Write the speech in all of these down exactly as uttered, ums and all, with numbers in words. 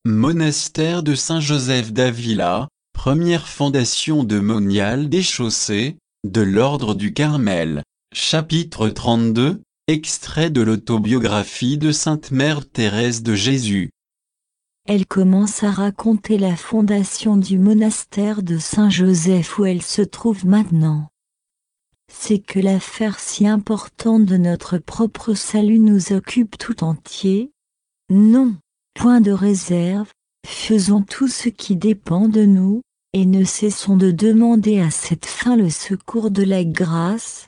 Monastère de Saint-Joseph d'Avila, première fondation de Monial des Chaussées, de l'Ordre du Carmel. Chapitre trente-deux, extrait de l'autobiographie de Sainte Mère Thérèse de Jésus. Elle commence à raconter la fondation du monastère de Saint-Joseph où elle se trouve maintenant. C'est que l'affaire si importante de notre propre salut nous occupe tout entier. Non, point de réserve, faisons tout ce qui dépend de nous, et ne cessons de demander à cette fin le secours de la grâce.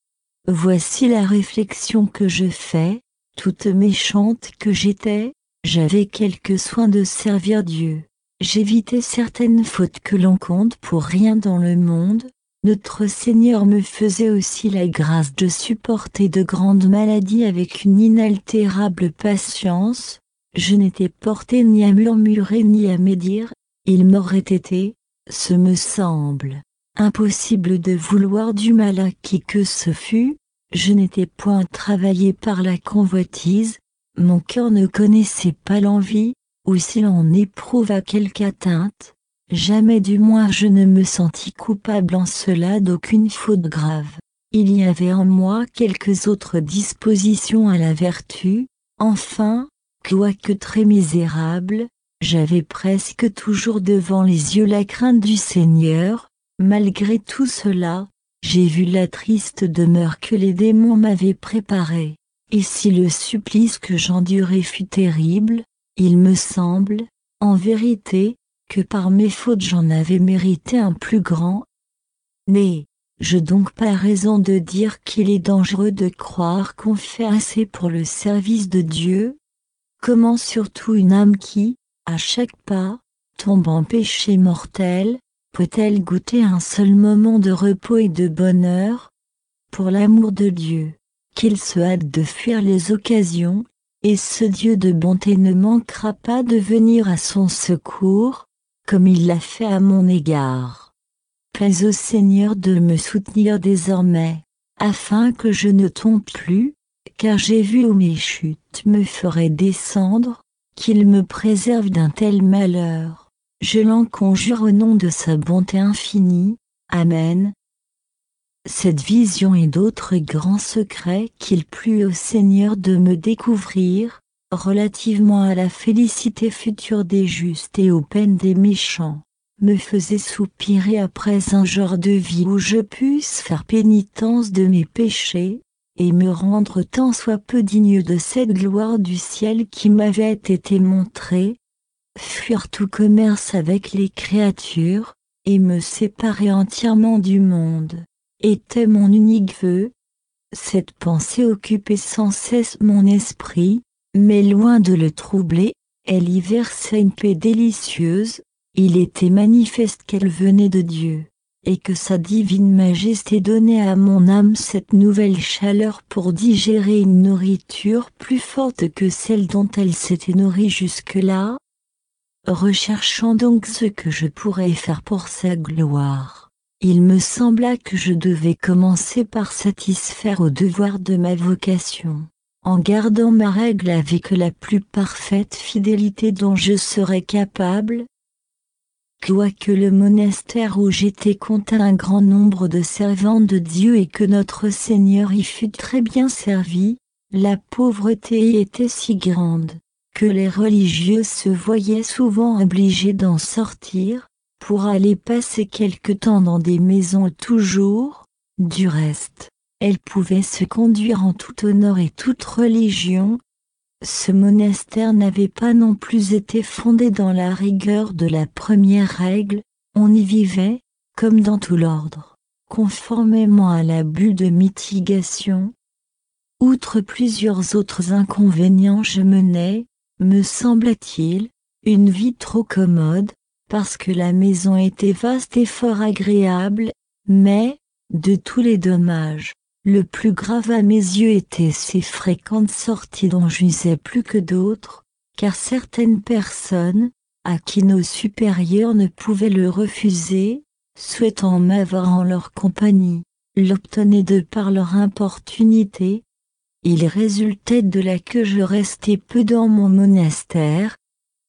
Voici la réflexion que je fais, toute méchante que j'étais, j'avais quelque soin de servir Dieu. J'évitais certaines fautes que l'on compte pour rien dans le monde. Notre Seigneur me faisait aussi la grâce de supporter de grandes maladies avec une inaltérable patience. Je n'étais porté ni à murmurer ni à médire. Il m'aurait été, ce me semble, impossible de vouloir du mal à qui que ce fût. Je n'étais point travaillé par la convoitise. Mon cœur ne connaissait pas l'envie, ou s'il en éprouva quelque atteinte, jamais du moins je ne me sentis coupable en cela d'aucune faute grave. Il y avait en moi quelques autres dispositions à la vertu, enfin, quoique très misérable, j'avais presque toujours devant les yeux la crainte du Seigneur. Malgré tout cela, j'ai vu la triste demeure que les démons m'avaient préparée. Et si le supplice que j'endurais fut terrible, il me semble, en vérité, que par mes fautes j'en avais mérité un plus grand. N'ai-je donc pas raison de dire qu'il est dangereux de croire qu'on fait assez pour le service de Dieu? Comment surtout une âme qui, à chaque pas, tombe en péché mortel, peut-elle goûter un seul moment de repos et de bonheur? Pour l'amour de Dieu, qu'il se hâte de fuir les occasions, et ce Dieu de bonté ne manquera pas de venir à son secours, comme il l'a fait à mon égard. Plaise au Seigneur de me soutenir désormais, afin que je ne tombe plus, car j'ai vu où mes chutes me feraient descendre, qu'il me préserve d'un tel malheur. Je l'en conjure au nom de sa bonté infinie. Amen. Cette vision et d'autres grands secrets qu'il plut au Seigneur de me découvrir, relativement à la félicité future des justes et aux peines des méchants, me faisaient soupirer après un genre de vie où je puisse faire pénitence de mes péchés, et me rendre tant soit peu digne de cette gloire du ciel qui m'avait été montrée, fuir tout commerce avec les créatures, et me séparer entièrement du monde, était mon unique vœu. Cette pensée occupait sans cesse mon esprit, mais loin de le troubler, elle y versait une paix délicieuse. Il était manifeste qu'elle venait de Dieu, et que sa divine majesté donnait à mon âme cette nouvelle chaleur pour digérer une nourriture plus forte que celle dont elle s'était nourrie jusque-là. Recherchant donc ce que je pourrais faire pour sa gloire, il me sembla que je devais commencer par satisfaire au devoir de ma vocation, en gardant ma règle avec la plus parfaite fidélité dont je serais capable. Quoique le monastère où j'étais comptât un grand nombre de servantes de Dieu et que notre Seigneur y fût très bien servi, la pauvreté y était si grande, que les religieux se voyaient souvent obligés d'en sortir, pour aller passer quelque temps dans des maisons toujours. Du reste, elles pouvaient se conduire en tout honneur et toute religion. Ce monastère n'avait pas non plus été fondé dans la rigueur de la première règle. On y vivait, comme dans tout l'ordre, conformément à la bulle de mitigation. Outre plusieurs autres inconvénients, je menais, me semble-t-il, une vie trop commode, parce que la maison était vaste et fort agréable, mais, de tous les dommages, le plus grave à mes yeux était ces fréquentes sorties dont j'usais plus que d'autres, car certaines personnes, à qui nos supérieurs ne pouvaient le refuser, souhaitant m'avoir en leur compagnie, l'obtenaient de par leur importunité. Il résultait de là que je restais peu dans mon monastère,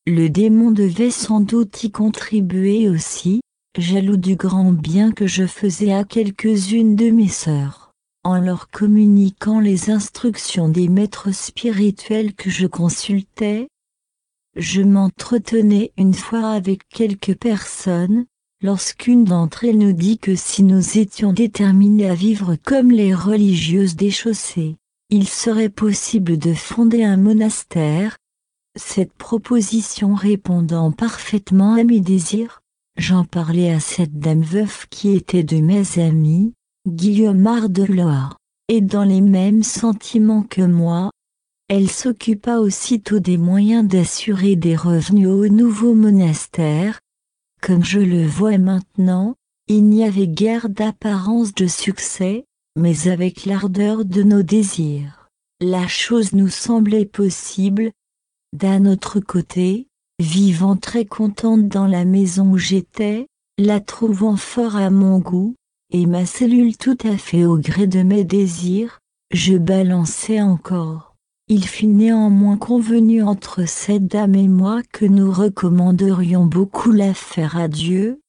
Le démon devait sans doute y contribuer aussi, jaloux du grand bien que je faisais à quelques-unes de mes sœurs, en leur communiquant les instructions des maîtres spirituels que je consultais. Je m'entretenais une fois avec quelques personnes, lorsqu'une d'entre elles nous dit que si nous étions déterminés à vivre comme les religieuses des chaussées, il serait possible de fonder un monastère. Cette proposition répondant parfaitement à mes désirs, j'en parlais à cette dame veuve qui était de mes amies, Guillaumard de Loire, et dans les mêmes sentiments que moi. Elle s'occupa aussitôt des moyens d'assurer des revenus au nouveau monastère. Comme je le vois maintenant, il n'y avait guère d'apparence de succès, mais avec l'ardeur de nos désirs, la chose nous semblait possible. D'un autre côté, vivant très contente dans la maison où j'étais, la trouvant fort à mon goût, et ma cellule tout à fait au gré de mes désirs, je balançais encore. Il fut néanmoins convenu entre cette dame et moi que nous recommanderions beaucoup l'affaire à Dieu.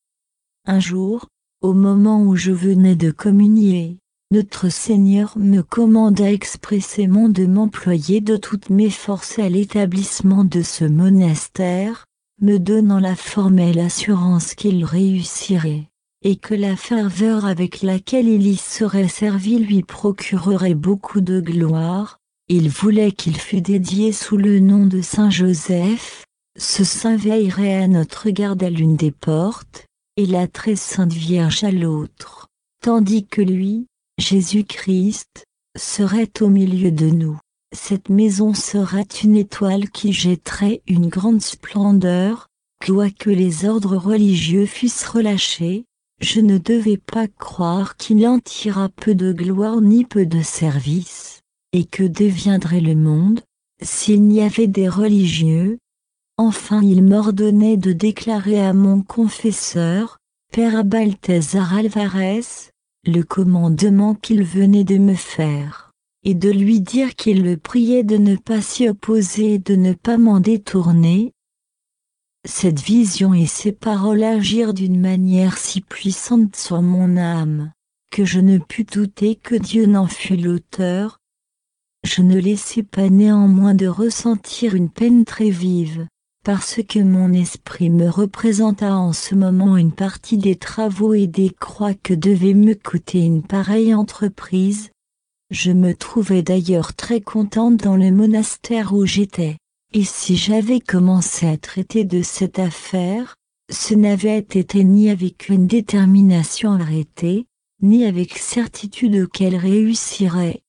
Un jour, au moment où je venais de communier, notre Seigneur me commanda expressément de m'employer de toutes mes forces à l'établissement de ce monastère, me donnant la formelle assurance qu'il réussirait, et que la ferveur avec laquelle il y serait servi lui procurerait beaucoup de gloire. Il voulait qu'il fût dédié sous le nom de Saint Joseph. Ce saint veillerait à notre garde à l'une des portes, et la très sainte Vierge à l'autre, tandis que lui, Jésus-Christ, serait au milieu de nous. Cette maison sera une étoile qui jetterait une grande splendeur. Quoique les ordres religieux fussent relâchés, je ne devais pas croire qu'il en tirât peu de gloire ni peu de service. Et que deviendrait le monde, s'il n'y avait des religieux? Enfin il m'ordonnait de déclarer à mon confesseur, Père Balthazar Alvarez, le commandement qu'il venait de me faire, et de lui dire qu'il le priait de ne pas s'y opposer et de ne pas m'en détourner. Cette vision et ces paroles agirent d'une manière si puissante sur mon âme, que je ne pus douter que Dieu n'en fût l'auteur. Je ne laissai pas néanmoins de ressentir une peine très vive, parce que mon esprit me représenta en ce moment une partie des travaux et des croix que devait me coûter une pareille entreprise. Je me trouvais d'ailleurs très contente dans le monastère où j'étais, et si j'avais commencé à traiter de cette affaire, ce n'avait été ni avec une détermination arrêtée, ni avec certitude qu'elle réussirait.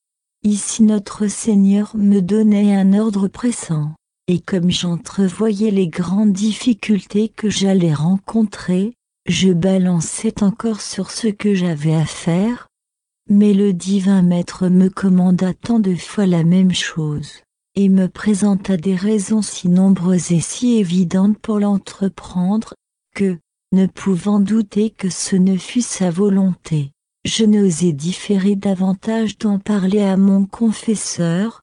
Ici notre Seigneur me donnait un ordre pressant, et comme j'entrevoyais les grandes difficultés que j'allais rencontrer, je balançais encore sur ce que j'avais à faire. Mais le divin maître me commanda tant de fois la même chose, et me présenta des raisons si nombreuses et si évidentes pour l'entreprendre, que, ne pouvant douter que ce ne fût sa volonté, je n'osais différer davantage d'en parler à mon confesseur.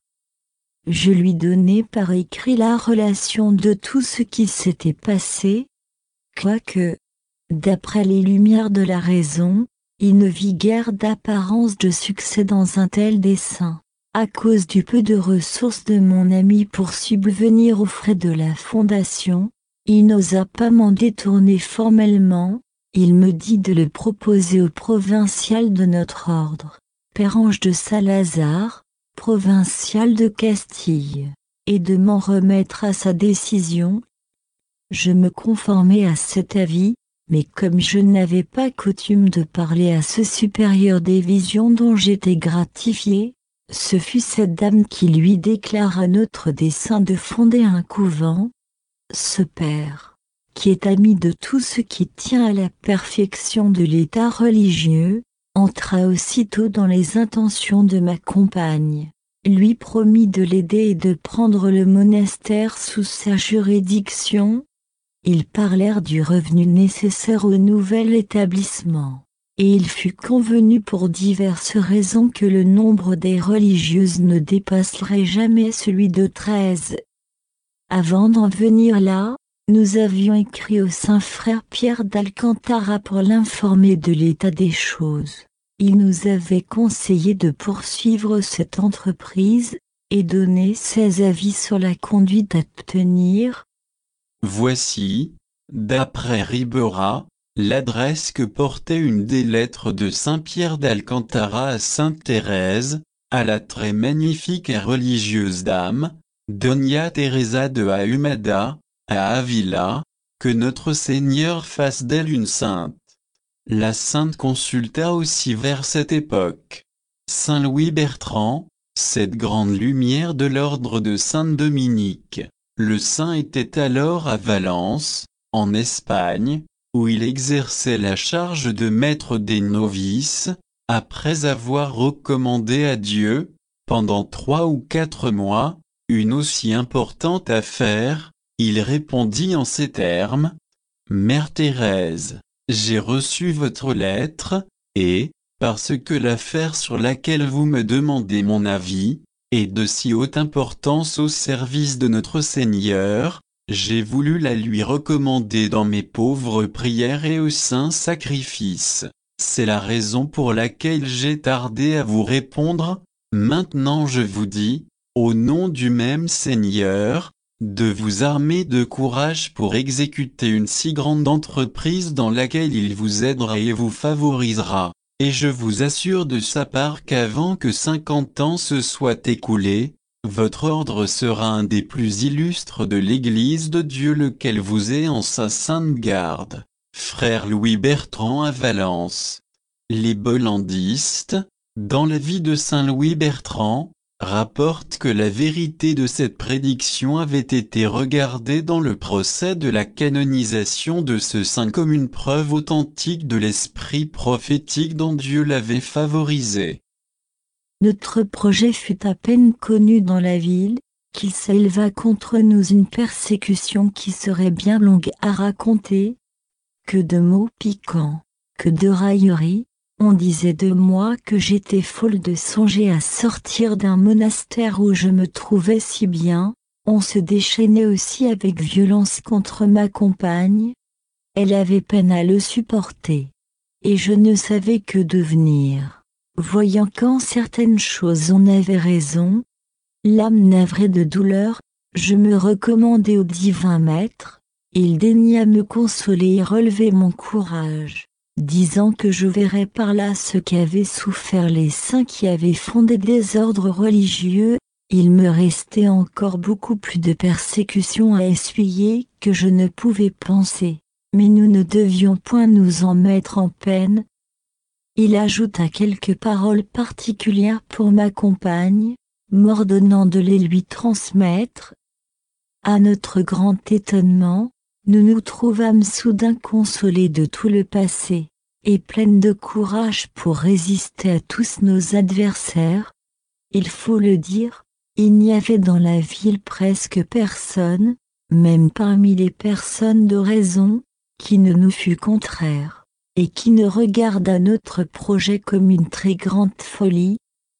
Je lui donnai par écrit la relation de tout ce qui s'était passé, quoique, d'après les lumières de la raison, il ne vit guère d'apparence de succès dans un tel dessein, à cause du peu de ressources de mon ami pour subvenir aux frais de la fondation. Il n'osa pas m'en détourner formellement. Il me dit de le proposer au provincial de notre ordre, Père Ange de Salazar, provincial de Castille, et de m'en remettre à sa décision. Je me conformai à cet avis, mais comme je n'avais pas coutume de parler à ce supérieur des visions dont j'étais gratifié, ce fut cette dame qui lui déclara notre dessein de fonder un couvent. Ce père, qui est ami de tout ce qui tient à la perfection de l'état religieux, entra aussitôt dans les intentions de ma compagne, lui promit de l'aider et de prendre le monastère sous sa juridiction. Ils parlèrent du revenu nécessaire au nouvel établissement, et il fut convenu pour diverses raisons que le nombre des religieuses ne dépasserait jamais celui de treize. Avant d'en venir là, nous avions écrit au Saint-Frère Pierre d'Alcantara pour l'informer de l'état des choses. Il nous avait conseillé de poursuivre cette entreprise, et donner ses avis sur la conduite à tenir. Voici, d'après Ribera, l'adresse que portait une des lettres de saint Pierre d'Alcantara à sainte Thérèse, à la très magnifique et religieuse dame, Doña Teresa de Ahumada, à Avila, que notre Seigneur fasse d'elle une sainte. La sainte consulta aussi vers cette époque saint Louis Bertrand, cette grande lumière de l'ordre de Saint-Dominique. Le saint était alors à Valence, en Espagne, où il exerçait la charge de maître des novices, après avoir recommandé à Dieu, pendant trois ou quatre mois, une aussi importante affaire. Il répondit en ces termes: « Mère Thérèse, j'ai reçu votre lettre, et, parce que l'affaire sur laquelle vous me demandez mon avis, est de si haute importance au service de notre Seigneur, j'ai voulu la lui recommander dans mes pauvres prières et au saint sacrifice. C'est la raison pour laquelle j'ai tardé à vous répondre. Maintenant je vous dis, au nom du même Seigneur, de vous armer de courage pour exécuter une si grande entreprise dans laquelle il vous aidera et vous favorisera. Et je vous assure de sa part qu'avant que cinquante ans se soient écoulés, votre ordre sera un des plus illustres de l'Église de Dieu, lequel vous est en sa sainte garde. Frère Louis Bertrand à Valence. Les bollandistes, dans la vie de saint Louis Bertrand, rapportent que la vérité de cette prédiction avait été regardée dans le procès de la canonisation de ce saint comme une preuve authentique de l'esprit prophétique dont Dieu l'avait favorisé. Notre projet fut à peine connu dans la ville, qu'il s'éleva contre nous une persécution qui serait bien longue à raconter. Que de mots piquants, que de railleries. On disait de moi que j'étais folle de songer à sortir d'un monastère où je me trouvais si bien. On se déchaînait aussi avec violence contre ma compagne. Elle avait peine à le supporter. Et je ne savais que devenir. Voyant qu'en certaines choses on avait raison, l'âme navrée de douleur, je me recommandai au divin maître. Il daigna me consoler et relever mon courage, disant que je verrais par là ce qu'avaient souffert les saints qui avaient fondé des ordres religieux. Il me restait encore beaucoup plus de persécutions à essuyer que je ne pouvais penser, mais nous ne devions point nous en mettre en peine. Il ajouta quelques paroles particulières pour ma compagne, m'ordonnant de les lui transmettre. À notre grand étonnement, nous nous trouvâmes soudain consolés de tout le passé, et pleines de courage pour résister à tous nos adversaires. Il faut le dire, il n'y avait dans la ville presque personne, même parmi les personnes de raison, qui ne nous fût contraire, et qui ne regardât notre projet comme une très grande folie.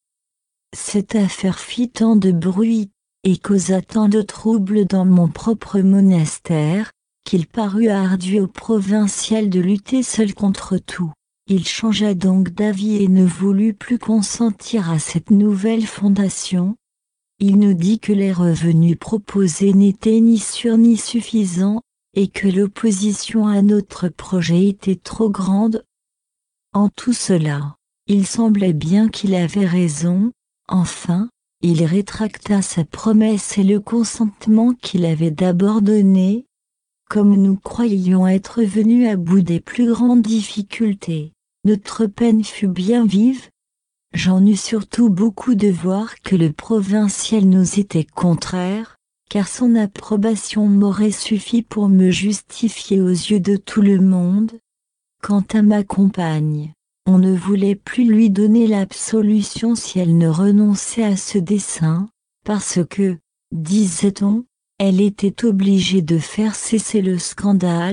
Cette affaire fit tant de bruit, et causa tant de troubles dans mon propre monastère, qu'il parut ardu au provincial de lutter seul contre tout. Il changea donc d'avis et ne voulut plus consentir à cette nouvelle fondation. Il nous dit que les revenus proposés n'étaient ni sûrs ni suffisants, et que l'opposition à notre projet était trop grande. En tout cela, il semblait bien qu'il avait raison. Enfin, il rétracta sa promesse et le consentement qu'il avait d'abord donné. Comme nous croyions être venus à bout des plus grandes difficultés, notre peine fut bien vive. J'en eus surtout beaucoup de voir que le provincial nous était contraire, car son approbation m'aurait suffi pour me justifier aux yeux de tout le monde. Quant à ma compagne, on ne voulait plus lui donner l'absolution si elle ne renonçait à ce dessein, parce que, disait-on, elle était obligée de faire cesser le scandale.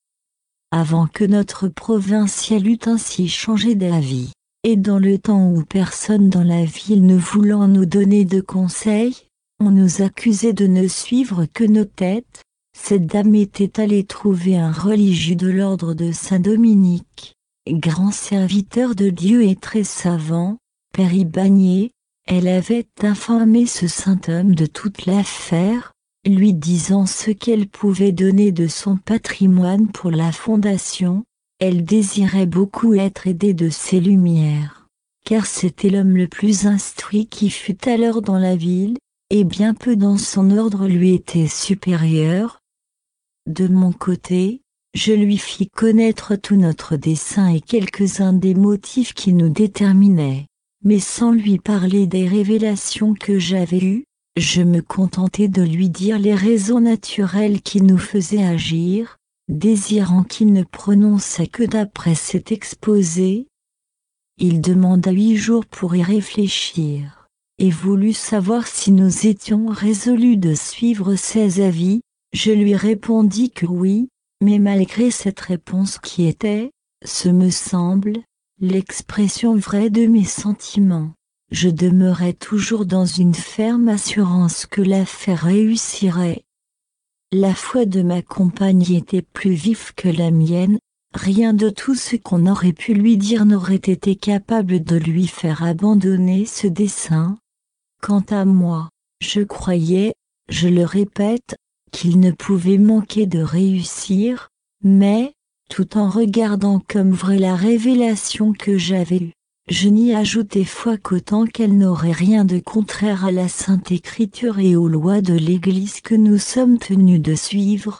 Avant que notre provincial eût ainsi changé d'avis, et dans le temps où personne dans la ville ne voulant nous donner de conseils, On nous accusait de ne suivre que nos têtes. Cette dame était allée trouver un religieux de l'ordre de Saint-Dominique, grand serviteur de Dieu et très savant, Père Ibagné. Elle avait informé ce saint homme de toute l'affaire, lui disant ce qu'elle pouvait donner de son patrimoine pour la fondation. Elle désirait beaucoup être aidée de ses lumières, car c'était l'homme le plus instruit qui fût alors dans la ville, et bien peu dans son ordre lui étaient supérieurs. De mon côté, je lui fis connaître tout notre dessein et quelques-uns des motifs qui nous déterminaient, mais sans lui parler des révélations que j'avais eues, je me contentai de lui dire les raisons naturelles qui nous faisaient agir, désirant qu'il ne prononçât que d'après cet exposé. Il demanda huit jours pour y réfléchir, et voulut savoir si nous étions résolus de suivre ses avis. Je lui répondis que oui, mais malgré cette réponse qui était, ce me semble, l'expression vraie de mes sentiments, je demeurais toujours dans une ferme assurance que l'affaire réussirait. La foi de ma compagne était plus vive que la mienne, rien de tout ce qu'on aurait pu lui dire n'aurait été capable de lui faire abandonner ce dessein. Quant à moi, je croyais, je le répète, qu'il ne pouvait manquer de réussir, mais, tout en regardant comme vraie la révélation que j'avais eue, je n'y ajoutais foi qu'autant qu'elle n'aurait rien de contraire à la Sainte Écriture et aux lois de l'Église que nous sommes tenus de suivre.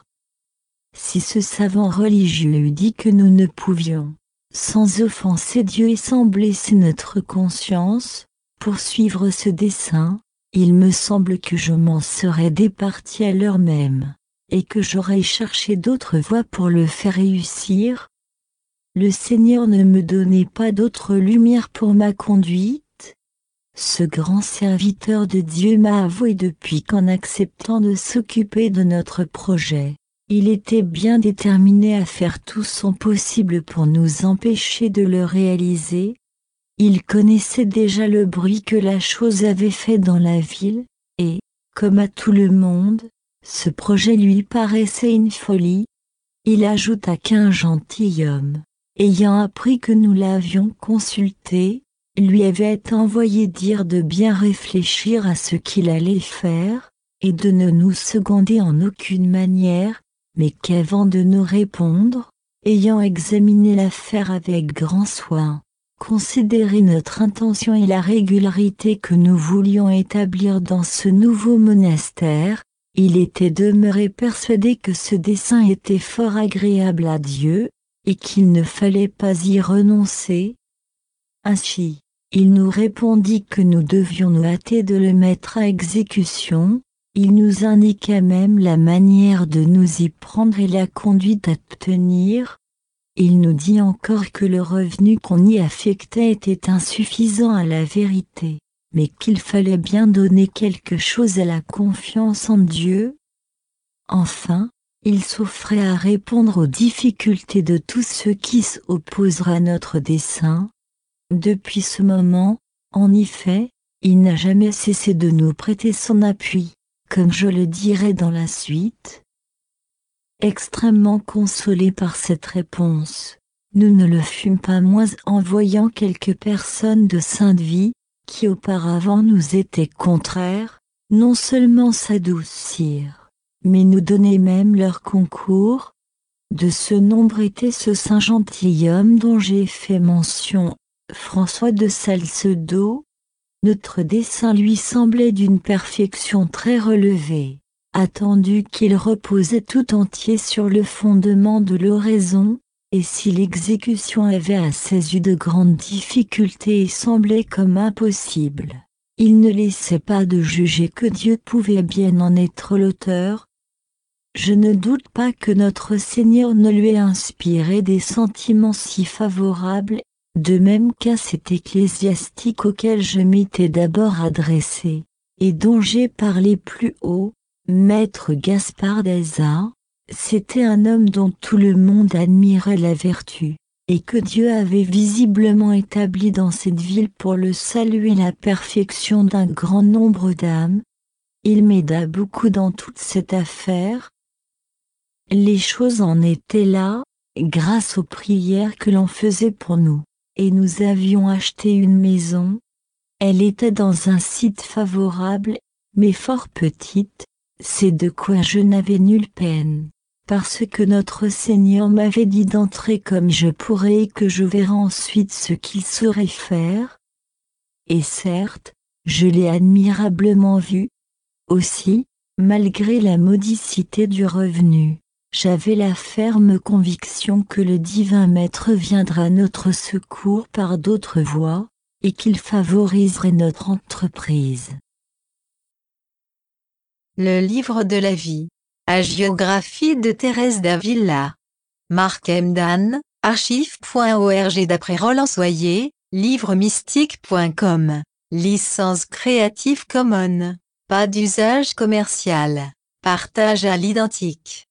Si ce savant religieux eût dit que nous ne pouvions, sans offenser Dieu et sans blesser notre conscience, poursuivre ce dessein, il me semble que je m'en serais départi à l'heure même, et que j'aurais cherché d'autres voies pour le faire réussir. Le Seigneur ne me donnait pas d'autre lumière pour ma conduite. Ce grand serviteur de Dieu m'a avoué depuis qu'en acceptant de s'occuper de notre projet, il était bien déterminé à faire tout son possible pour nous empêcher de le réaliser. Il connaissait déjà le bruit que la chose avait fait dans la ville, et, comme à tout le monde, ce projet lui paraissait une folie. Il ajouta qu'un gentilhomme, ayant appris que nous l'avions consulté, lui avait envoyé dire de bien réfléchir à ce qu'il allait faire, et de ne nous seconder en aucune manière, mais qu'avant de nous répondre, ayant examiné l'affaire avec grand soin, considérer notre intention et la régularité que nous voulions établir dans ce nouveau monastère, il était demeuré persuadé que ce dessein était fort agréable à Dieu, et qu'il ne fallait pas y renoncer. Ainsi, il nous répondit que nous devions nous hâter de le mettre à exécution. Il nous indiqua même la manière de nous y prendre et la conduite à tenir. Il nous dit encore que le revenu qu'on y affectait était insuffisant à la vérité, mais qu'il fallait bien donner quelque chose à la confiance en Dieu. Enfin, il s'offrait à répondre aux difficultés de tous ceux qui s'opposeraient à notre dessein. Depuis ce moment, en effet, il n'a jamais cessé de nous prêter son appui, comme je le dirai dans la suite. Extrêmement consolés par cette réponse, nous ne le fûmes pas moins en voyant quelques personnes de sainte vie, qui auparavant nous étaient contraires, non seulement s'adoucir, mais nous donner même leur concours. De ce nombre était ce saint gentilhomme dont j'ai fait mention, François de Salcedo. Notre dessein lui semblait d'une perfection très relevée, attendu qu'il reposait tout entier sur le fondement de l'oraison, et si l'exécution avait à ses yeux de grandes difficultés et semblait comme impossible, il ne laissait pas de juger que Dieu pouvait bien en être l'auteur. Je ne doute pas que notre Seigneur ne lui ait inspiré des sentiments si favorables, de même qu'à cet ecclésiastique auquel je m'étais d'abord adressé, et dont j'ai parlé plus haut, maître Gaspard d'Eza. C'était un homme dont tout le monde admirait la vertu, et que Dieu avait visiblement établi dans cette ville pour le salut et la perfection d'un grand nombre d'âmes. Il m'aida beaucoup dans toute cette affaire. Les choses en étaient là, grâce aux prières que l'on faisait pour nous, et nous avions acheté une maison. Elle était dans un site favorable, mais fort petite, c'est de quoi je n'avais nulle peine, parce que notre Seigneur m'avait dit d'entrer comme je pourrais et que je verrais ensuite ce qu'il saurait faire. Et certes, je l'ai admirablement vu. Aussi, malgré la modicité du revenu, j'avais la ferme conviction que le divin Maître viendra à notre secours par d'autres voies, et qu'il favoriserait notre entreprise. Le livre de la vie. Hagiographie de Thérèse d'Avila. Marc Emdan, archive point org d'après Roland Soyer, livre mystique point com. Licence Creative Commons. Pas d'usage commercial. Partage à l'identique.